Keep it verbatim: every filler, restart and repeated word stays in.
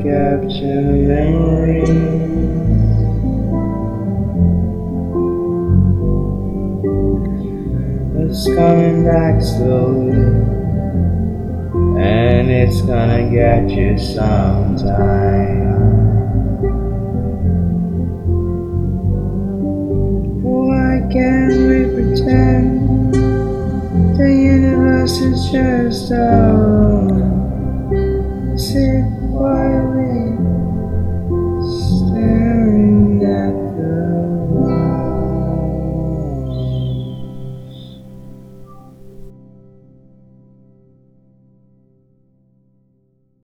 capture memories. It's coming back slowly, and it's gonna get you sometime. Why can't we pretend the universe is just our own? Sit quietly